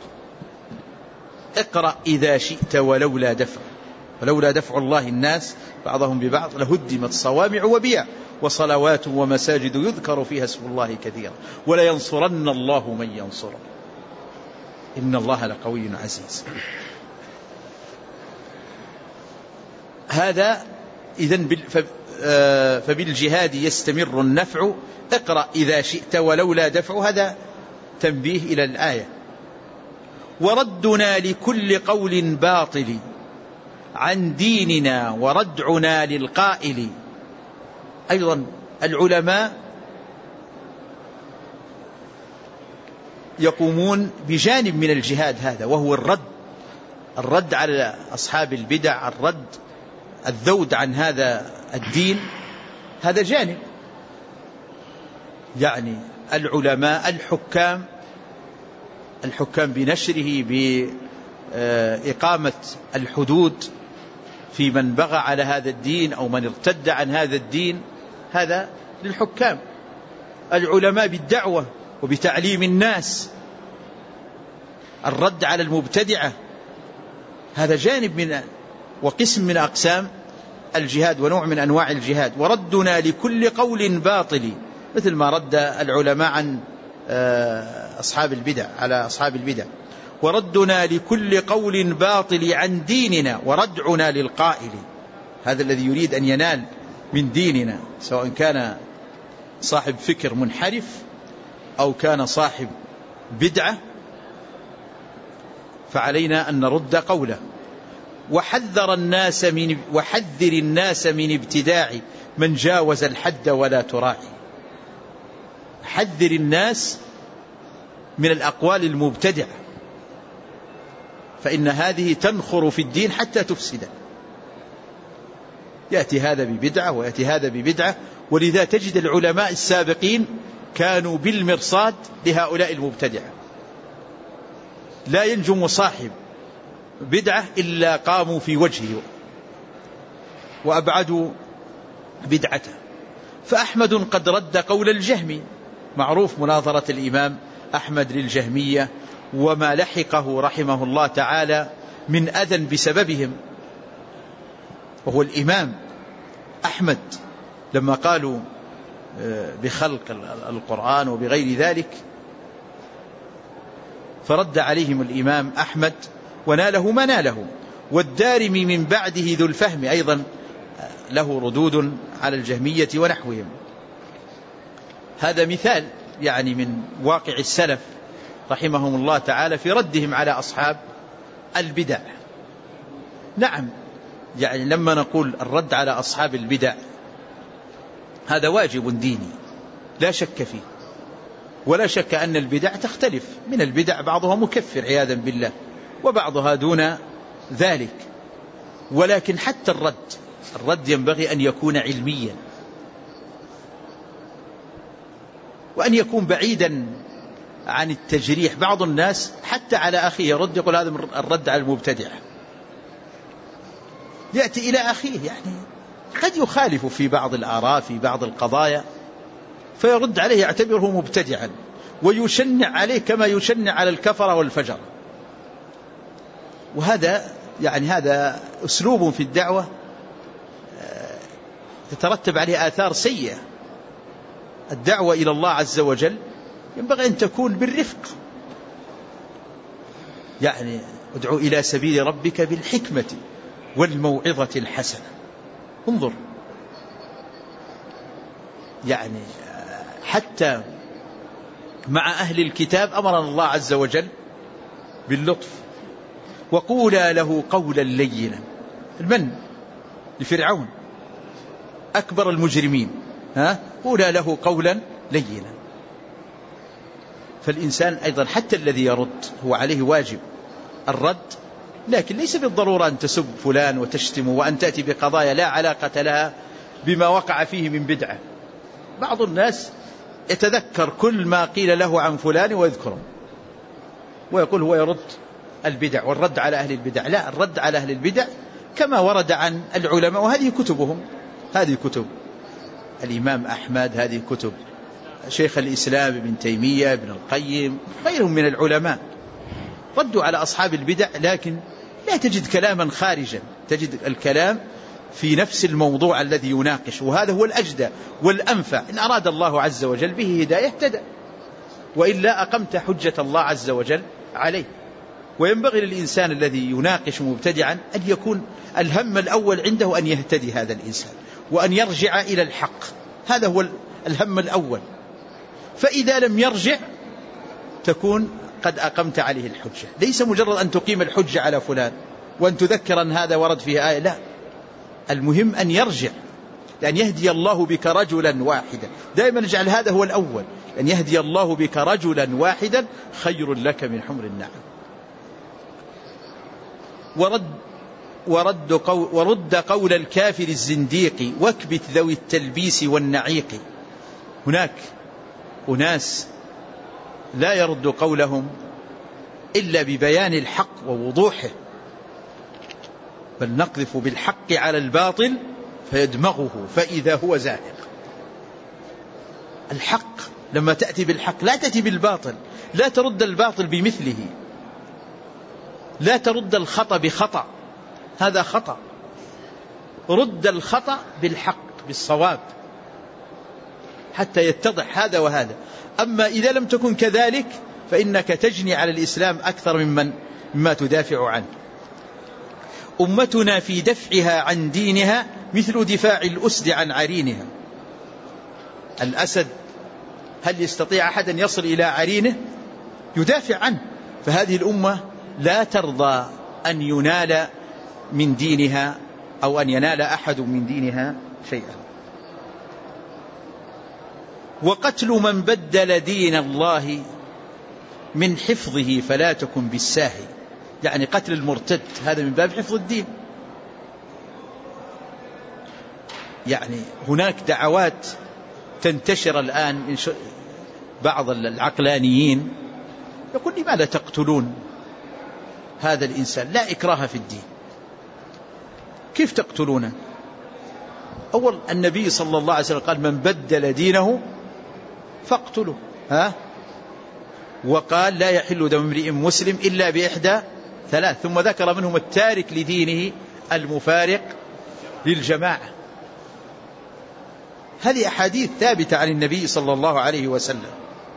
اقرأ إذا شئت ولولا دفع الله الناس بعضهم ببعض لهدمت صوامع وبيع وصلوات ومساجد يذكر فيها اسم الله كثيرا ولينصرن الله من ينصره إن الله لقوي عزيز. هذا إذن فبالجهاد يستمر النفع. اقرأ إذا شئت ولولا دفع، هذا تنبيه إلى الآية. وردنا لكل قول باطل عن ديننا وردعنا للقائل. أيضا العلماء يقومون بجانب من الجهاد هذا، وهو الرد على أصحاب البدع، الذود عن هذا الدين، هذا جانب. يعني العلماء الحكام بنشره، بإقامة الحدود في من بغى على هذا الدين أو من ارتد عن هذا الدين، هذا للحكام. العلماء بالدعوة وبتعليم الناس، الرد على المبتدعة، هذا جانب وقسم من أقسام الجهاد ونوع من أنواع الجهاد. وردنا لكل قول باطل، مثل ما رد العلماء عن أصحاب البدع على أصحاب البدع. وردنا لكل قول باطل عن ديننا وردعنا للقائل، هذا الذي يريد أن ينال من ديننا، سواء كان صاحب فكر منحرف أو كان صاحب بدعة، فعلينا أن نرد قوله. وحذر الناس من ابتداع من جاوز الحد ولا تراعي. حذر الناس من الأقوال المبتدعة، فإن هذه تنخر في الدين حتى تفسده. يأتي هذا ببدعة ويأتي هذا ببدعة، ولذا تجد العلماء السابقين كانوا بالمرصاد لهؤلاء المبتدعة. لا ينجم صاحب بدعة إلا قاموا في وجهه، وأبعدوا بدعته. فأحمد قد رد قول الجهمي، معروف مناظرة الإمام أحمد للجهمية وما لحقه رحمه الله تعالى من أذى بسببهم. وهو الإمام أحمد لما قالوا بخلق القرآن وبغير ذلك فرد عليهم الإمام أحمد وناله ما ناله. والدارمي من بعده ذو الفهم أيضا له ردود على الجهمية ونحوهم. هذا مثال يعني من واقع السلف رحمهم الله تعالى في ردهم على أصحاب البدع. نعم، يعني لما نقول الرد على أصحاب البدع هذا واجب ديني لا شك فيه، ولا شك أن البدع تختلف، من البدع بعضها مكفر عياذا بالله وبعضها دون ذلك. ولكن حتى الرد ينبغي أن يكون علميا، وأن يكون بعيدا عن التجريح. بعض الناس حتى على أخيه يرد، يقول هذا الرد على المبتدع، يأتي إلى أخيه يعني قد يخالف في بعض الآراء في بعض القضايا فيرد عليه يعتبره مبتدعا ويشنع عليه كما يشنع على الكفر والفجر. وهذا يعني هذا أسلوب في الدعوة تترتب عليه آثار سيئة. الدعوة إلى الله عز وجل ينبغي أن تكون بالرفق، يعني ادعو إلى سبيل ربك بالحكمة والموعظة الحسنة. انظر يعني حتى مع أهل الكتاب أمرنا الله عز وجل باللطف، وقولا له قولا لينا. المن لفرعون أكبر المجرمين، قولا له قولا لينا. فالإنسان أيضا حتى الذي يرد هو عليه واجب الرد، لكن ليس بالضرورة أن تسب فلان وتشتمه وأن تأتي بقضايا لا علاقة لها بما وقع فيه من بدعة. بعض الناس يتذكر كل ما قيل له عن فلان ويذكره ويقول هو يرد البدع والرد على أهل البدع. لا، الرد على أهل البدع كما ورد عن العلماء، وهذه كتبهم، هذه كتب الإمام أحمد، هذه كتب شيخ الإسلام ابن تيمية، ابن القيم، غيرهم من العلماء ردوا على أصحاب البدع. لكن لا تجد كلاما خارجا، تجد الكلام في نفس الموضوع الذي يناقش، وهذا هو الأجدى والأنفع. إن أراد الله عز وجل به هداية اهتدى، وإلا أقمت حجة الله عز وجل عليه. وينبغي للإنسان الذي يناقش مبتدعا أن يكون الهم الأول عنده أن يهتدي هذا الإنسان وأن يرجع إلى الحق، هذا هو الهم الأول. فإذا لم يرجع تكون قد أقمت عليه الحجة. ليس مجرد أن تقيم الحجة على فلان وأن تذكر أن هذا ورد فيه آية، لا، المهم أن يرجع، لأن يهدي الله بك رجلا واحدا. دائما نجعل هذا هو الأول، أن يهدي الله بك رجلا واحدا خير لك من حمر النعم. ورد قول الكافر الزنديق واكبت ذوي التلبيس والنعيق. هناك أناس لا يرد قولهم إلا ببيان الحق ووضوحه، بل نقذف بالحق على الباطل فيدمغه فإذا هو زاهق. الحق لما تأتي بالحق لا تأتي بالباطل، لا ترد الباطل بمثله، لا ترد الخطأ بخطأ، هذا خطأ. رد الخطأ بالحق بالصواب حتى يتضح هذا وهذا. أما إذا لم تكن كذلك فإنك تجني على الإسلام أكثر مما تدافع عنه. أمتنا في دفعها عن دينها مثل دفاع الأسد عن عرينها. الأسد هل يستطيع أحد أن يصل إلى عرينه؟ يدافع عنه. فهذه الأمة لا ترضى أن ينال من دينها أو أن ينال أحد من دينها شيئا. وقتل من بدل دين الله من حفظه فلا تكن بالساهي، يعني قتل المرتد هذا من باب حفظ الدين. يعني هناك دعوات تنتشر الآن من بعض العقلانيين يقول لماذا تقتلون هذا الإنسان؟ لا إكراه في الدين. كيف تقتلونه؟ أول النبي صلى الله عليه وسلم قال من بدل دينه فاقتله، وقال لا يحل دم امرئ مسلم إلا بإحدى ثلاث، ثم ذكر منهم التارك لدينه المفارق للجماعة. هذه أحاديث ثابتة عن النبي صلى الله عليه وسلم.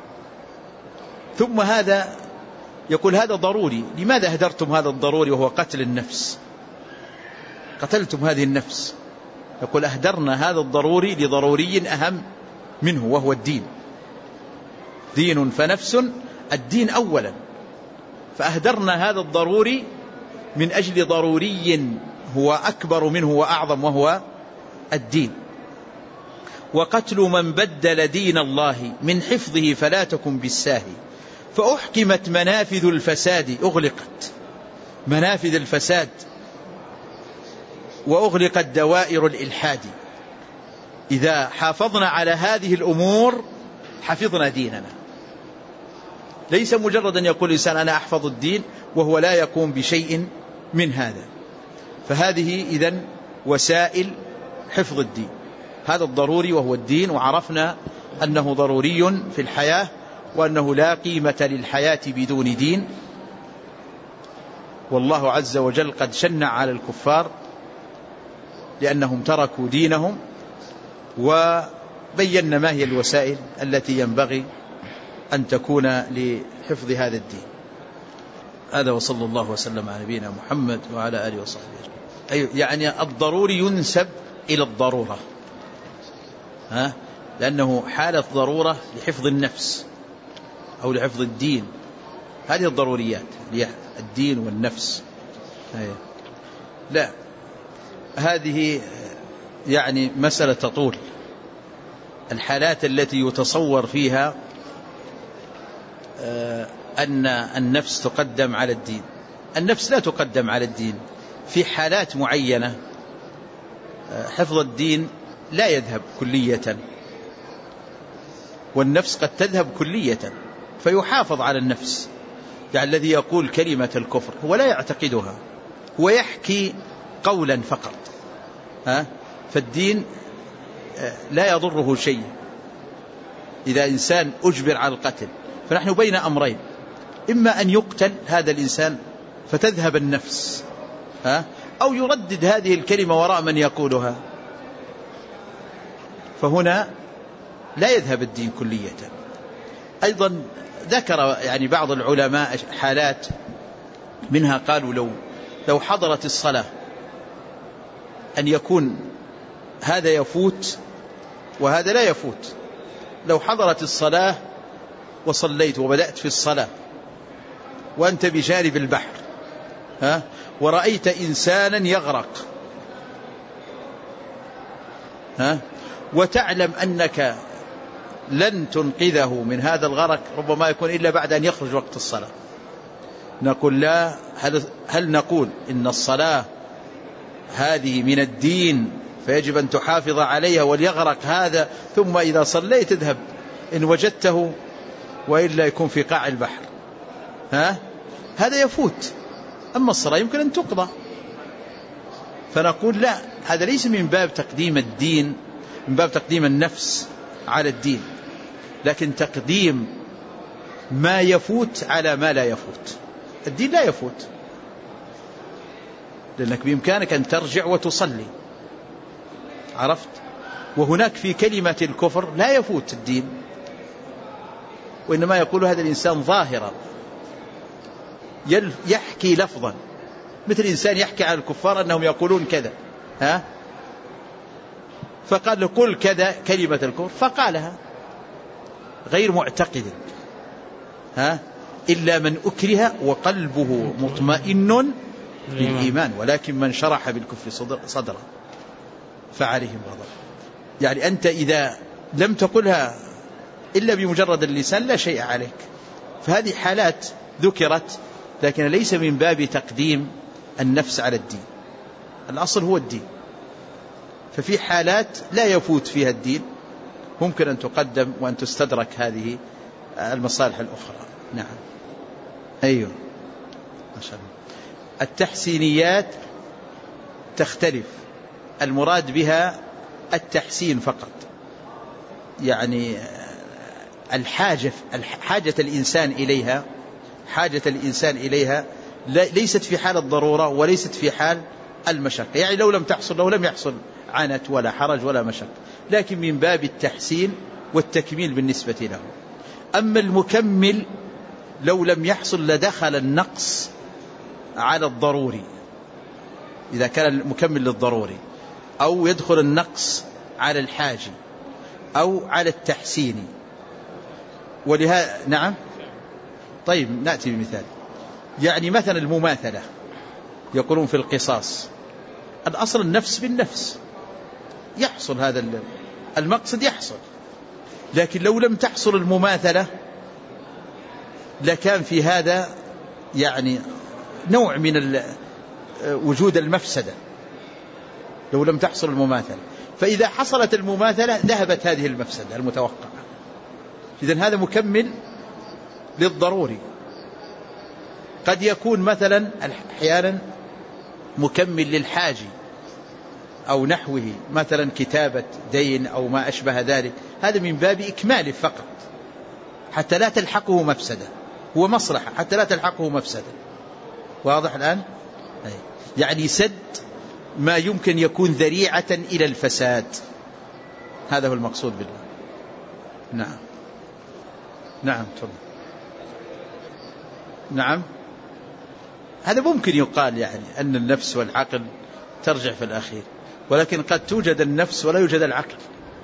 ثم هذا يقول هذا ضروري، لماذا هدرتم هذا الضروري وهو قتل النفس؟ قتلتم هذه النفس. يقول أهدرنا هذا الضروري لضروري أهم منه وهو الدين. دين فنفس، الدين أولا، فأهدرنا هذا الضروري من أجل ضروري هو أكبر منه وأعظم وهو الدين. وقتل من بدل دين الله من حفظه فلا تكن بالساهي، فأحكمت منافذ الفساد، أغلقت منافذ الفساد وأغلقت دوائر الإلحاد. إذا حافظنا على هذه الأمور حفظنا ديننا. ليس مجرد أن يقول الإنسان أنا أحفظ الدين وهو لا يقوم بشيء من هذا. فهذه إذن وسائل حفظ الدين، هذا الضروري وهو الدين، وعرفنا أنه ضروري في الحياة، وأنه لا قيمة للحياة بدون دين. والله عز وجل قد شنع على الكفار لأنهم تركوا دينهم، وبينا ما هي الوسائل التي ينبغي أن تكون لحفظ هذا الدين. هذا وصلى الله وسلم على نبينا محمد وعلى آله وصحبه. يعني الضروري ينسب إلى الضرورة، لأنه حالة ضرورة لحفظ النفس أو لحفظ الدين. هذه الضروريات، الدين والنفس. لا، هذه يعني مسألة تطول. الحالات التي يتصور فيها أن النفس تقدم على الدين، النفس لا تقدم على الدين. في حالات معينة حفظ الدين لا يذهب كلية، والنفس قد تذهب كلية، فيحافظ على النفس. يعني الذي يقول كلمة الكفر هو لا يعتقدها، هو يحكي قولا فقط، فالدين لا يضره شيء. إذا إنسان أجبر على القتل فنحن بين أمرين، إما أن يقتل هذا الإنسان فتذهب النفس، أو يردد هذه الكلمة وراء من يقولها، فهنا لا يذهب الدين كلية. أيضا ذكر يعني بعض العلماء حالات منها، قالوا لو حضرت الصلاة أن يكون هذا يفوت وهذا لا يفوت. لو حضرت الصلاة وصليت وبدأت في الصلاة وأنت بجانب البحر ورأيت إنسانا يغرق، وتعلم أنك لن تنقذه من هذا الغرق، ربما يكون إلا بعد أن يخرج وقت الصلاة، نقول لا، هل نقول إن الصلاة هذه من الدين فيجب أن تحافظ عليها وليغرق هذا، ثم إذا صليت اذهب إن وجدته وإلا يكون في قاع البحر، هذا يفوت. أما الصلاة يمكن أن تقضى. فنقول لا، هذا ليس من باب تقديم الدين، من باب تقديم النفس على الدين، لكن تقديم ما يفوت على ما لا يفوت. الدين لا يفوت، لأنك بإمكانك أن ترجع وتصلي، عرفت؟ وهناك في كلمة الكفر لا يفوت الدين، وإنما يقول هذا الإنسان ظاهرا يحكي لفظا، مثل إنسان يحكي على الكفار أنهم يقولون كذا، فقال له قل كذا كلمة الكفر، فقالها غير معتقد، إلا من أكره وقلبه مطمئن بالإيمان، ولكن من شرح بالكفر صدره فعليهم غضب. يعني أنت إذا لم تقلها إلا بمجرد اللسان لا شيء عليك. فهذه حالات ذكرت، لكن ليس من باب تقديم النفس على الدين، الأصل هو الدين. ففي حالات لا يفوت فيها الدين، ممكن أن تقدم وأن تستدرك هذه المصالح الأخرى. نعم، أيوه، ما شاء الله. التحسينيات تختلف، المراد بها التحسين فقط، يعني حاجة الإنسان إليها ليست في حال الضرورة وليست في حال المشقة. يعني لو لم تحصل له لم يحصل عنت ولا حرج ولا مشقة، لكن من باب التحسين والتكميل بالنسبة له. أما المكمل لو لم يحصل لدخل النقص على الضروري، إذا كان المكمل للضروري، أو يدخل النقص على الحاجي أو على التحسين. ولهذا نعم. طيب نأتي بمثال. يعني مثلا المماثلة، يقولون في القصاص الأصل النفس بالنفس، يحصل هذا المقصد يحصل، لكن لو لم تحصل المماثلة لكان في هذا يعني نوع من وجود المفسدة لو لم تحصل المماثلة. فإذا حصلت المماثلة ذهبت هذه المفسدة المتوقعة. إذن هذا مكمل للضروري. قد يكون مثلا أحيانا مكمل للحاجي أو نحوه، مثلا كتابة دين أو ما أشبه ذلك، هذا من باب إكماله فقط حتى لا تلحقه مفسدة، هو مصلحة حتى لا تلحقه مفسدة. واضح الآن؟ يعني سد ما يمكن يكون ذريعة إلى الفساد، هذا هو المقصود بالله. نعم نعم تفضل. نعم هذا ممكن يقال يعني أن النفس والعقل ترجع في الأخير، ولكن قد توجد النفس ولا يوجد العقل.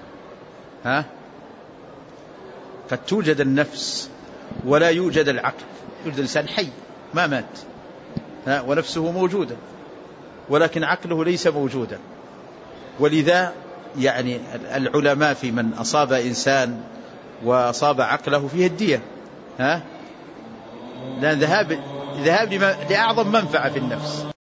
قد توجد النفس ولا يوجد العقل، يوجد الإنسان حي ما مات ونفسه موجودة ولكن عقله ليس موجودا. ولذا يعني العلماء في من أصاب إنسان وأصاب عقله فيه الدية، لأن ذهاب لأعظم منفعة في النفس.